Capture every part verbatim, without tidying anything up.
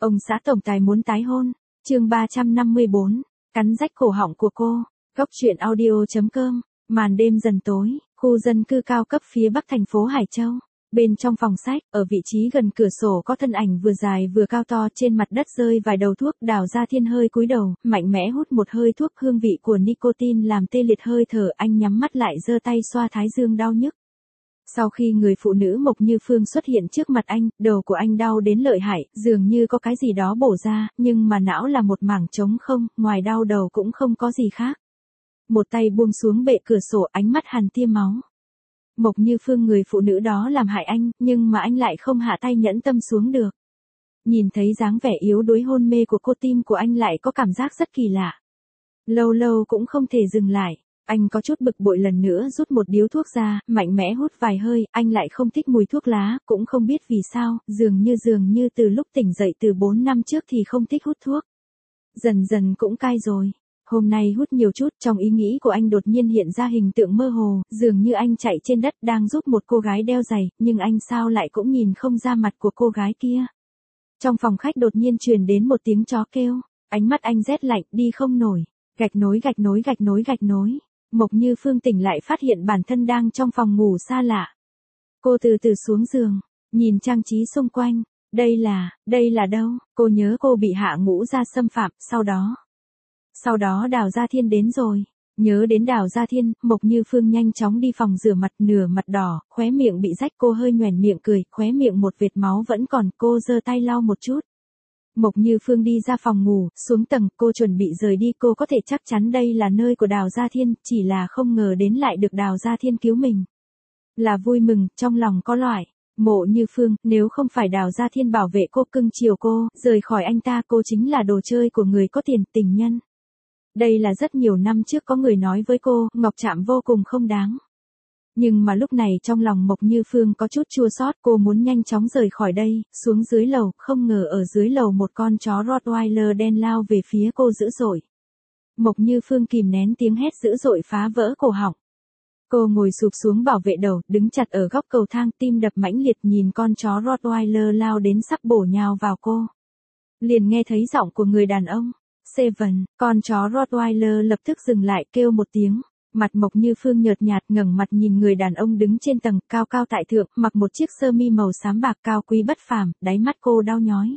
Ông xã tổng tài muốn tái hôn. Chương ba trăm năm mươi bốn, cắn rách cổ họng của cô. Góc truyện audio chấm com. Màn đêm dần tối, khu dân cư cao cấp phía bắc thành phố Hải Châu. Bên trong phòng sách, ở vị trí gần cửa sổ có thân ảnh vừa dài vừa cao to, trên mặt đất rơi vài đầu thuốc. Đào Gia Thiên hơi cúi đầu, mạnh mẽ hút một hơi thuốc, hương vị của nicotine làm tê liệt hơi thở, anh nhắm mắt lại giơ tay xoa thái dương đau nhức. Sau khi người phụ nữ Mộc Như Phương xuất hiện trước mặt anh, đầu của anh đau đến lợi hại, dường như có cái gì đó bổ ra, nhưng mà não là một mảng trống không, ngoài đau đầu cũng không có gì khác. Một tay buông xuống bệ cửa sổ, ánh mắt hằn tia máu. Mộc Như Phương, người phụ nữ đó làm hại anh, nhưng mà anh lại không hạ tay nhẫn tâm xuống được. Nhìn thấy dáng vẻ yếu đuối hôn mê của cô, tim của anh lại có cảm giác rất kỳ lạ. Lâu lâu cũng không thể dừng lại. Anh có chút bực bội, lần nữa rút một điếu thuốc ra, mạnh mẽ hút vài hơi, anh lại không thích mùi thuốc lá, cũng không biết vì sao, dường như dường như từ lúc tỉnh dậy từ bốn năm trước thì không thích hút thuốc. Dần dần cũng cai rồi. Hôm nay hút nhiều chút, trong ý nghĩ của anh đột nhiên hiện ra hình tượng mơ hồ, dường như anh chạy trên đất đang giúp một cô gái đeo giày, nhưng anh sao lại cũng nhìn không ra mặt của cô gái kia. Trong phòng khách đột nhiên truyền đến một tiếng chó kêu, ánh mắt anh rét lạnh, đi không nổi, gạch nối gạch nối gạch nối gạch nối. Mộc Như Phương tỉnh lại phát hiện bản thân đang trong phòng ngủ xa lạ. Cô từ từ xuống giường, nhìn trang trí xung quanh, đây là, đây là đâu? Cô nhớ cô bị Hạ Ngũ Gia xâm phạm, sau đó. Sau đó Đào Gia Thiên đến rồi. Nhớ đến Đào Gia Thiên, Mộc Như Phương nhanh chóng đi phòng rửa mặt, nửa mặt đỏ, khóe miệng bị rách, cô hơi nhoẻn miệng cười, khóe miệng một vệt máu vẫn còn, cô giơ tay lau một chút. Mộc Như Phương đi ra phòng ngủ, xuống tầng, cô chuẩn bị rời đi, cô có thể chắc chắn đây là nơi của Đào Gia Thiên, chỉ là không ngờ đến lại được Đào Gia Thiên cứu mình. Là vui mừng, trong lòng có loại. Mộ Như Phương, nếu không phải Đào Gia Thiên bảo vệ cô, cưng chiều cô, rời khỏi anh ta, cô chính là đồ chơi của người có tiền, tình nhân. Đây là rất nhiều năm trước có người nói với cô, Ngọc Trạm vô cùng không đáng. Nhưng mà lúc này trong lòng Mộc Như Phương có chút chua xót, cô muốn nhanh chóng rời khỏi đây, xuống dưới lầu, không ngờ ở dưới lầu một con chó Rottweiler đen lao về phía cô dữ dội. Mộc Như Phương kìm nén tiếng hét dữ dội phá vỡ cổ họng. Cô ngồi sụp xuống bảo vệ đầu, đứng chặt ở góc cầu thang, tim đập mãnh liệt, nhìn con chó Rottweiler lao đến sắp bổ nhào vào cô. Liền nghe thấy giọng của người đàn ông. Seven, con chó Rottweiler lập tức dừng lại, kêu một tiếng. Mặt Mộc Như Phương nhợt nhạt, ngẩng mặt nhìn người đàn ông đứng trên tầng cao cao tại thượng, mặc một chiếc sơ mi màu xám bạc, cao quý bất phàm, đáy mắt cô đau nhói.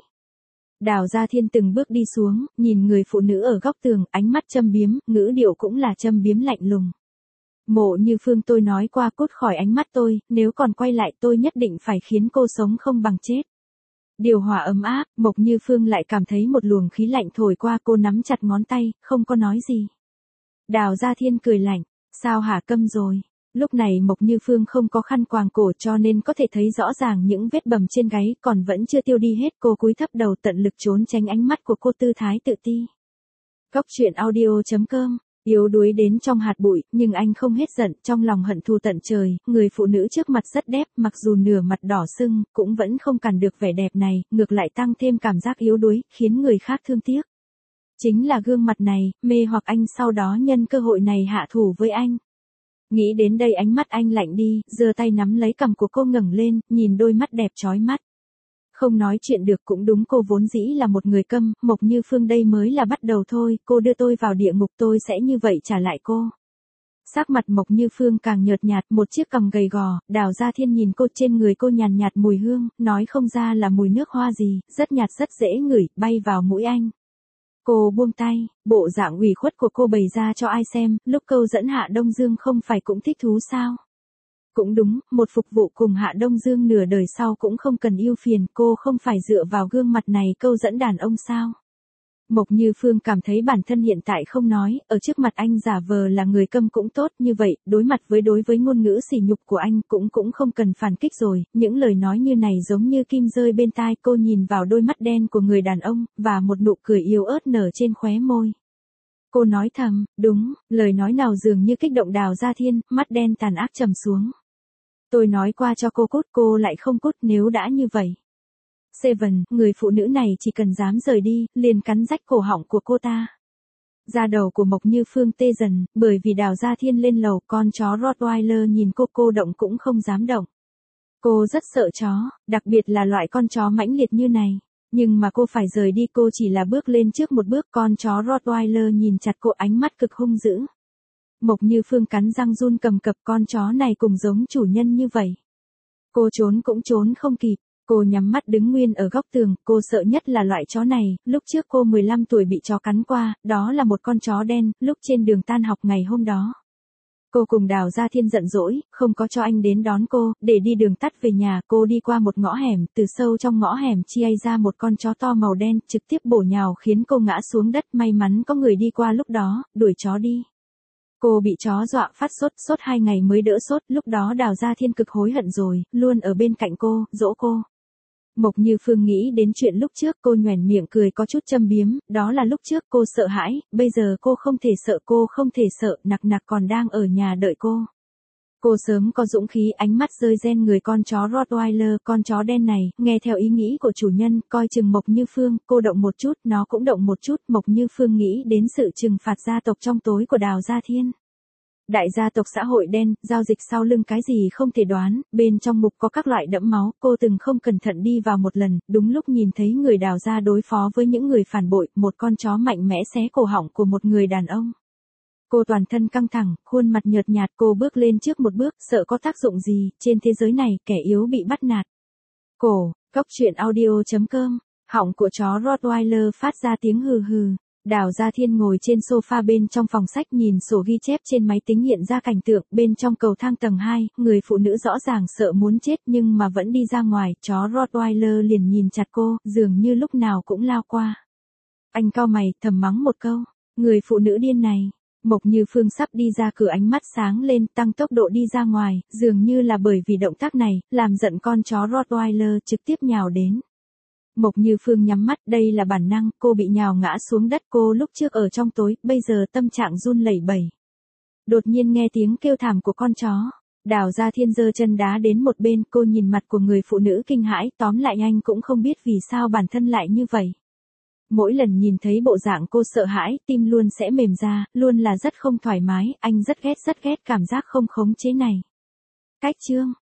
Đào Gia Thiên từng bước đi xuống, nhìn người phụ nữ ở góc tường, ánh mắt châm biếm, ngữ điệu cũng là châm biếm lạnh lùng. Mộ Như Phương, tôi nói qua, cút khỏi ánh mắt tôi, nếu còn quay lại tôi nhất định phải khiến cô sống không bằng chết. Điều hòa ấm áp, Mộc Như Phương lại cảm thấy một luồng khí lạnh thổi qua, cô nắm chặt ngón tay, không có nói gì. Đào Gia Thiên cười lạnh, sao hả, câm rồi. Lúc này Mộc Như Phương không có khăn quàng cổ cho nên có thể thấy rõ ràng những vết bầm trên gáy, còn vẫn chưa tiêu đi hết, cô cúi thấp đầu tận lực trốn tránh ánh mắt của cô, tư thái tự ti. Góc truyện audio chấm com. Yếu đuối đến trong hạt bụi, nhưng anh không hết giận, trong lòng hận thù tận trời, người phụ nữ trước mặt rất đẹp, mặc dù nửa mặt đỏ sưng, cũng vẫn không cản được vẻ đẹp này, ngược lại tăng thêm cảm giác yếu đuối, khiến người khác thương tiếc. Chính là gương mặt này, mê hoặc anh, sau đó nhân cơ hội này hạ thủ với anh. Nghĩ đến đây ánh mắt anh lạnh đi, giơ tay nắm lấy cằm của cô, ngẩng lên, nhìn đôi mắt đẹp chói mắt. Không nói chuyện được, cũng đúng, cô vốn dĩ là một người câm, Mộc Như Phương, đây mới là bắt đầu thôi, cô đưa tôi vào địa ngục tôi sẽ như vậy trả lại cô. Sắc mặt Mộc Như Phương càng nhợt nhạt, một chiếc cằm gầy gò, Đào Gia Thiên nhìn cô, trên người cô nhàn nhạt mùi hương, nói không ra là mùi nước hoa gì, rất nhạt rất dễ ngửi, bay vào mũi anh. Cô buông tay, bộ dạng ủy khuất của cô bày ra cho ai xem, lúc câu dẫn Hạ Đông Dương không phải cũng thích thú sao? Cũng đúng, một phục vụ cùng Hạ Đông Dương nửa đời sau cũng không cần yêu phiền, cô không phải dựa vào gương mặt này câu dẫn đàn ông sao? Mộc Như Phương cảm thấy bản thân hiện tại không nói, ở trước mặt anh giả vờ là người câm cũng tốt, như vậy, đối mặt với đối với ngôn ngữ sỉ nhục của anh cũng cũng không cần phản kích rồi, những lời nói như này giống như kim rơi bên tai, cô nhìn vào đôi mắt đen của người đàn ông, và một nụ cười yếu ớt nở trên khóe môi. Cô nói thầm, đúng, lời nói nào dường như kích động Đào Gia Thiên, mắt đen tàn ác trầm xuống. Tôi nói qua cho cô cút, cô lại không cút, nếu đã như vậy. Seven, người phụ nữ này chỉ cần dám rời đi, liền cắn rách cổ họng của cô ta. Da đầu của Mộc Như Phương tê dần, bởi vì Đào Gia Thiên lên lầu, con chó Rottweiler nhìn cô, cô động cũng không dám động. Cô rất sợ chó, đặc biệt là loại con chó mãnh liệt như này. Nhưng mà cô phải rời đi, cô chỉ là bước lên trước một bước, con chó Rottweiler nhìn chặt cô, ánh mắt cực hung dữ. Mộc Như Phương cắn răng run cầm cập, con chó này cùng giống chủ nhân như vậy. Cô trốn cũng trốn không kịp, cô nhắm mắt đứng nguyên ở góc tường, cô sợ nhất là loại chó này, lúc trước cô mười lăm tuổi bị chó cắn qua, đó là một con chó đen, lúc trên đường tan học ngày hôm đó. Cô cùng Đào Gia Thiên giận dỗi, không có cho anh đến đón cô, để đi đường tắt về nhà, cô đi qua một ngõ hẻm, từ sâu trong ngõ hẻm chia ra một con chó to màu đen, trực tiếp bổ nhào khiến cô ngã xuống đất, may mắn có người đi qua lúc đó, đuổi chó đi. Cô bị chó dọa phát sốt, sốt hai ngày mới đỡ sốt, lúc đó Đào Gia Thiên cực hối hận rồi, luôn ở bên cạnh cô, dỗ cô. Mộc Như Phương nghĩ đến chuyện lúc trước, cô nhoẻn miệng cười có chút châm biếm, đó là lúc trước cô sợ hãi, bây giờ cô không thể sợ, cô không thể sợ, nặc nặc còn đang ở nhà đợi cô. Cô sớm có dũng khí, ánh mắt rơi ren người con chó Rottweiler, con chó đen này, nghe theo ý nghĩ của chủ nhân, coi chừng Mộc Như Phương, cô động một chút, nó cũng động một chút, Mộc Như Phương nghĩ đến sự trừng phạt gia tộc trong tối của Đào Gia Thiên. Đại gia tộc xã hội đen, giao dịch sau lưng cái gì không thể đoán, bên trong mục có các loại đẫm máu, cô từng không cẩn thận đi vào một lần, đúng lúc nhìn thấy người Đào gia đối phó với những người phản bội, một con chó mạnh mẽ xé cổ họng của một người đàn ông. Cô toàn thân căng thẳng, khuôn mặt nhợt nhạt, cô bước lên trước một bước, sợ có tác dụng gì, trên thế giới này, kẻ yếu bị bắt nạt. Cổ, Cốc Truyện Audio chấm com, họng của chó Rottweiler phát ra tiếng hừ hừ. Đào Gia Thiên ngồi trên sofa bên trong phòng sách nhìn sổ ghi chép trên máy tính hiện ra cảnh tượng, bên trong cầu thang tầng hai, người phụ nữ rõ ràng sợ muốn chết nhưng mà vẫn đi ra ngoài, chó Rottweiler liền nhìn chặt cô, dường như lúc nào cũng lao qua. Anh cau mày, thầm mắng một câu, người phụ nữ điên này. Mộc Như Phương sắp đi ra cửa, ánh mắt sáng lên, tăng tốc độ đi ra ngoài, dường như là bởi vì động tác này, làm giận con chó Rottweiler trực tiếp nhào đến. Mộc Như Phương nhắm mắt, đây là bản năng, cô bị nhào ngã xuống đất, cô lúc trước ở trong tối, bây giờ tâm trạng run lẩy bẩy. Đột nhiên nghe tiếng kêu thảm của con chó, Đào Gia Thiên giơ chân đá đến một bên, cô nhìn mặt của người phụ nữ kinh hãi, tóm lại anh cũng không biết vì sao bản thân lại như vậy. Mỗi lần nhìn thấy bộ dạng cô sợ hãi, tim luôn sẽ mềm ra, luôn là rất không thoải mái, anh rất ghét rất ghét cảm giác không khống chế này. Cách chương